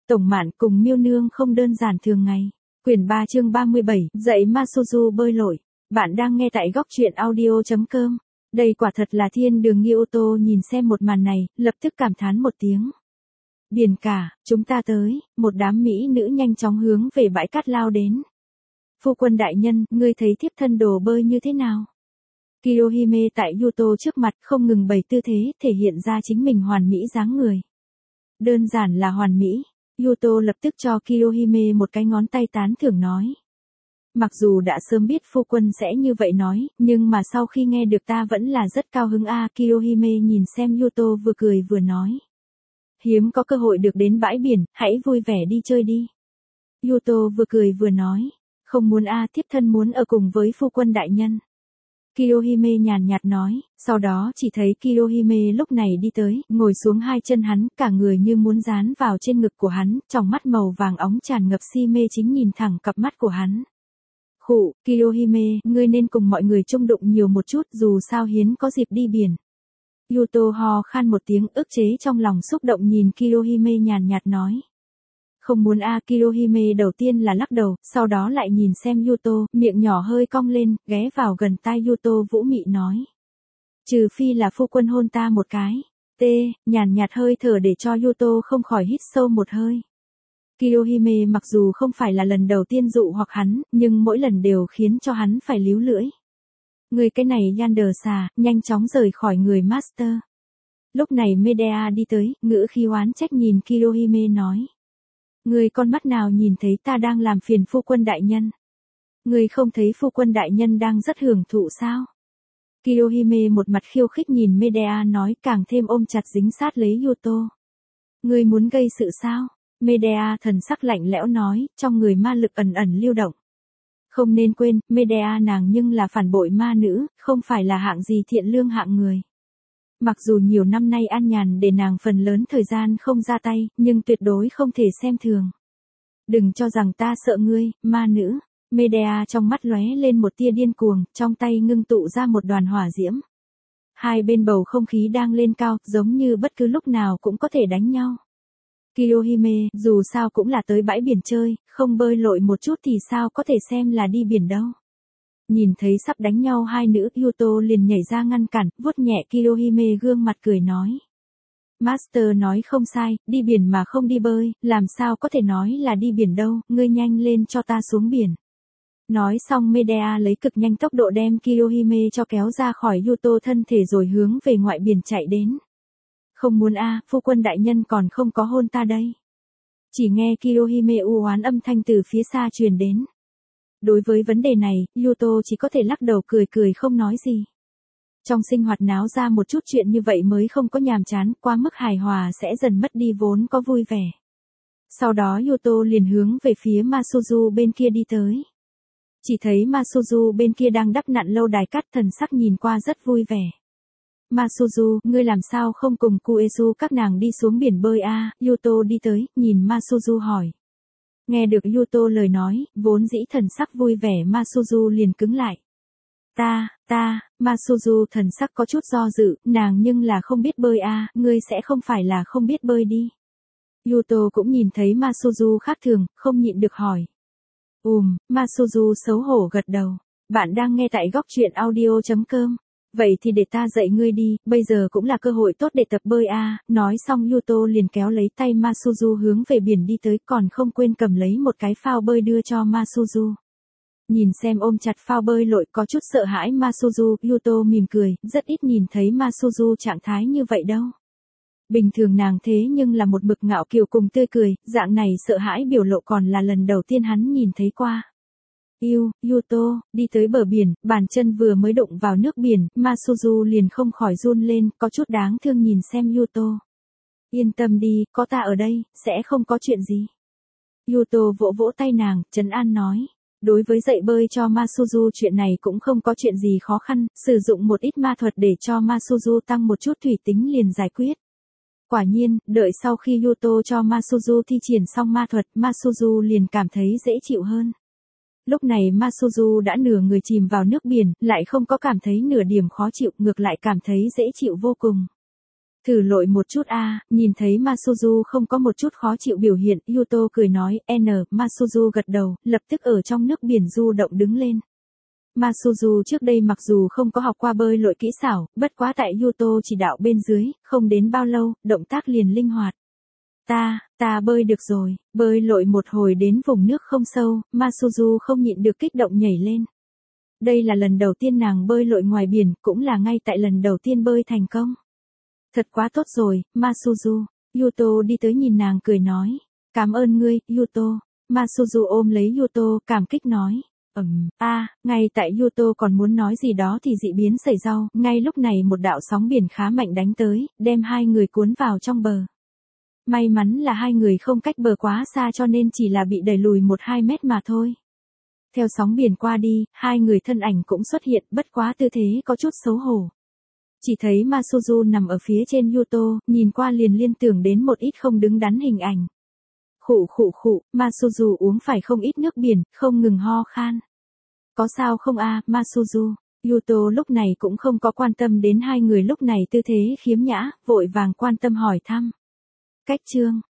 Tổng Mạn cùng Miêu Nương không đơn giản thường ngày. Quyển 3 chương 37, dạy Masuzu bơi lội. Bạn đang nghe tại góc truyện audio.com. Đây quả thật là thiên đường nghi ô tô. Nhìn xem một màn này, lập tức cảm thán một tiếng. Biển cả, chúng ta tới. Một đám mỹ nữ nhanh chóng hướng về bãi cát lao đến. Phu quân đại nhân, ngươi thấy thiếp thân đồ bơi như thế nào? Kiyohime tại Yuto trước mặt không ngừng bày tư thế, thể hiện ra chính mình hoàn mỹ dáng người. Đơn giản là hoàn mỹ. Yuto lập tức cho Kiyohime một cái ngón tay tán thưởng nói. Mặc dù đã sớm biết phu quân sẽ như vậy nói, nhưng mà sau khi nghe được ta vẫn là rất cao hứng a. Kiyohime nhìn xem Yuto vừa cười vừa nói. Hiếm có cơ hội được đến bãi biển, hãy vui vẻ đi chơi đi. Yuto vừa cười vừa nói. Không muốn a, thiếp thân muốn ở cùng với phu quân đại nhân. Kiyohime nhàn nhạt nói, sau đó chỉ thấy Kiyohime lúc này đi tới, ngồi xuống hai chân hắn, cả người như muốn dán vào trên ngực của hắn, tròng mắt màu vàng óng tràn ngập si mê chính nhìn thẳng cặp mắt của hắn. Khụ, Kiyohime, ngươi nên cùng mọi người chung đụng nhiều một chút dù sao hiến có dịp đi biển. Yuto ho khan một tiếng ức chế trong lòng xúc động nhìn Kiyohime nhàn nhạt nói. Không muốn a. Kiyohime đầu tiên là lắc đầu, sau đó lại nhìn xem Yuto, miệng nhỏ hơi cong lên, ghé vào gần tai Yuto vũ mị nói. Trừ phi là phu quân hôn ta một cái. Nhàn nhạt hơi thở để cho Yuto không khỏi hít sâu một hơi. Kiyohime mặc dù không phải là lần đầu tiên dụ hoặc hắn, nhưng mỗi lần đều khiến cho hắn phải líu lưỡi. Người cái này Yander xà, nhanh chóng rời khỏi người master. Lúc này Medea đi tới, ngữ khí oán trách nhìn Kiyohime nói. Người con mắt nào nhìn thấy ta đang làm phiền phu quân đại nhân? Người không thấy phu quân đại nhân đang rất hưởng thụ sao? Kiyohime một mặt khiêu khích nhìn Medea nói càng thêm ôm chặt dính sát lấy Yuto. Người muốn gây sự sao? Medea thần sắc lạnh lẽo nói, trong người ma lực ẩn ẩn lưu động. Không nên quên, Medea nàng nhưng là phản bội ma nữ, không phải là hạng gì thiện lương hạng người. Mặc dù nhiều năm nay an nhàn để nàng phần lớn thời gian không ra tay, nhưng tuyệt đối không thể xem thường. Đừng cho rằng ta sợ ngươi, ma nữ. Medea trong mắt lóe lên một tia điên cuồng, trong tay ngưng tụ ra một đoàn hỏa diễm. Hai bên bầu không khí đang lên cao, giống như bất cứ lúc nào cũng có thể đánh nhau. Kiyohime, dù sao cũng là tới bãi biển chơi, không bơi lội một chút thì sao có thể xem là đi biển đâu. Nhìn thấy sắp đánh nhau hai nữ, Yuto liền nhảy ra ngăn cản, vuốt nhẹ Kiyohime gương mặt cười nói. Master nói không sai, đi biển mà không đi bơi, làm sao có thể nói là đi biển đâu, ngươi nhanh lên cho ta xuống biển. Nói xong Medea lấy cực nhanh tốc độ đem Kiyohime cho kéo ra khỏi Yuto thân thể rồi hướng về ngoại biển chạy đến. Không muốn a, phu quân đại nhân còn không có hôn ta đây. Chỉ nghe Kiyohime u oán âm thanh từ phía xa truyền đến. Đối với vấn đề này, Yuto chỉ có thể lắc đầu cười cười không nói gì. Trong sinh hoạt náo ra một chút chuyện như vậy mới không có nhàm chán, quá mức hài hòa sẽ dần mất đi vốn có vui vẻ. Sau đó Yuto liền hướng về phía Masuzu bên kia đi tới. Chỉ thấy Masuzu bên kia đang đắp nặn lâu đài cát, thần sắc nhìn qua rất vui vẻ. Masuzu, ngươi làm sao không cùng Kuesu các nàng đi xuống biển bơi a? Yuto đi tới, nhìn Masuzu hỏi. Nghe được Yuto lời nói, vốn dĩ thần sắc vui vẻ Masuzu liền cứng lại. Masuzu thần sắc có chút do dự, nàng nhưng là không biết bơi a, ngươi sẽ không phải là không biết bơi đi. Yuto cũng nhìn thấy Masuzu khác thường, không nhịn được hỏi. Masuzu xấu hổ gật đầu. Bạn đang nghe tại góc truyện audio.com. Vậy thì để ta dạy ngươi đi, bây giờ cũng là cơ hội tốt để tập bơi a. Nói xong Yuto liền kéo lấy tay Masuzu hướng về biển đi tới, còn không quên cầm lấy một cái phao bơi đưa cho Masuzu. Nhìn xem ôm chặt phao bơi lội có chút sợ hãi Masuzu, Yuto mỉm cười, rất ít nhìn thấy Masuzu trạng thái như vậy đâu. Bình thường nàng thế nhưng là một mực ngạo kiều cùng tươi cười, dạng này sợ hãi biểu lộ còn là lần đầu tiên hắn nhìn thấy qua. Yuto, đi tới bờ biển, bàn chân vừa mới đụng vào nước biển, Masuzu liền không khỏi run lên, có chút đáng thương nhìn xem Yuto. Yên tâm đi, có ta ở đây, sẽ không có chuyện gì. Yuto vỗ vỗ tay nàng, trấn an nói. Đối với dạy bơi cho Masuzu chuyện này cũng không có chuyện gì khó khăn, sử dụng một ít ma thuật để cho Masuzu tăng một chút thủy tính liền giải quyết. Quả nhiên, đợi sau khi Yuto cho Masuzu thi triển xong ma thuật, Masuzu liền cảm thấy dễ chịu hơn. Lúc này Masuzu đã nửa người chìm vào nước biển, lại không có cảm thấy nửa điểm khó chịu, ngược lại cảm thấy dễ chịu vô cùng. Thử lội một chút a. Nhìn thấy Masuzu không có một chút khó chịu biểu hiện, Yuto cười nói, Masuzu gật đầu, lập tức ở trong nước biển du động đứng lên. Masuzu trước đây mặc dù không có học qua bơi lội kỹ xảo, bất quá tại Yuto chỉ đạo bên dưới, không đến bao lâu, động tác liền linh hoạt. Ta bơi được rồi, bơi lội một hồi đến vùng nước không sâu, Masuzu không nhịn được kích động nhảy lên. Đây là lần đầu tiên nàng bơi lội ngoài biển, cũng là ngay tại lần đầu tiên bơi thành công. Thật quá tốt rồi, Masuzu. Yuto đi tới nhìn nàng cười nói. Cảm ơn ngươi, Yuto. Masuzu ôm lấy Yuto, cảm kích nói. Ngay tại Yuto còn muốn nói gì đó thì dị biến xảy ra, ngay lúc này một đạo sóng biển khá mạnh đánh tới, đem hai người cuốn vào trong bờ. May mắn là hai người không cách bờ quá xa cho nên chỉ là bị đẩy lùi 1-2 mét mà thôi. Theo sóng biển qua đi, hai người thân ảnh cũng xuất hiện, bất quá tư thế có chút xấu hổ. Chỉ thấy Masuzu nằm ở phía trên Yuto, nhìn qua liền liên tưởng đến một ít không đứng đắn hình ảnh. Khụ, Masuzu uống phải không ít nước biển, không ngừng ho khan. Có sao không Masuzu? Yuto lúc này cũng không có quan tâm đến hai người lúc này tư thế khiếm nhã, vội vàng quan tâm hỏi thăm. Cách chương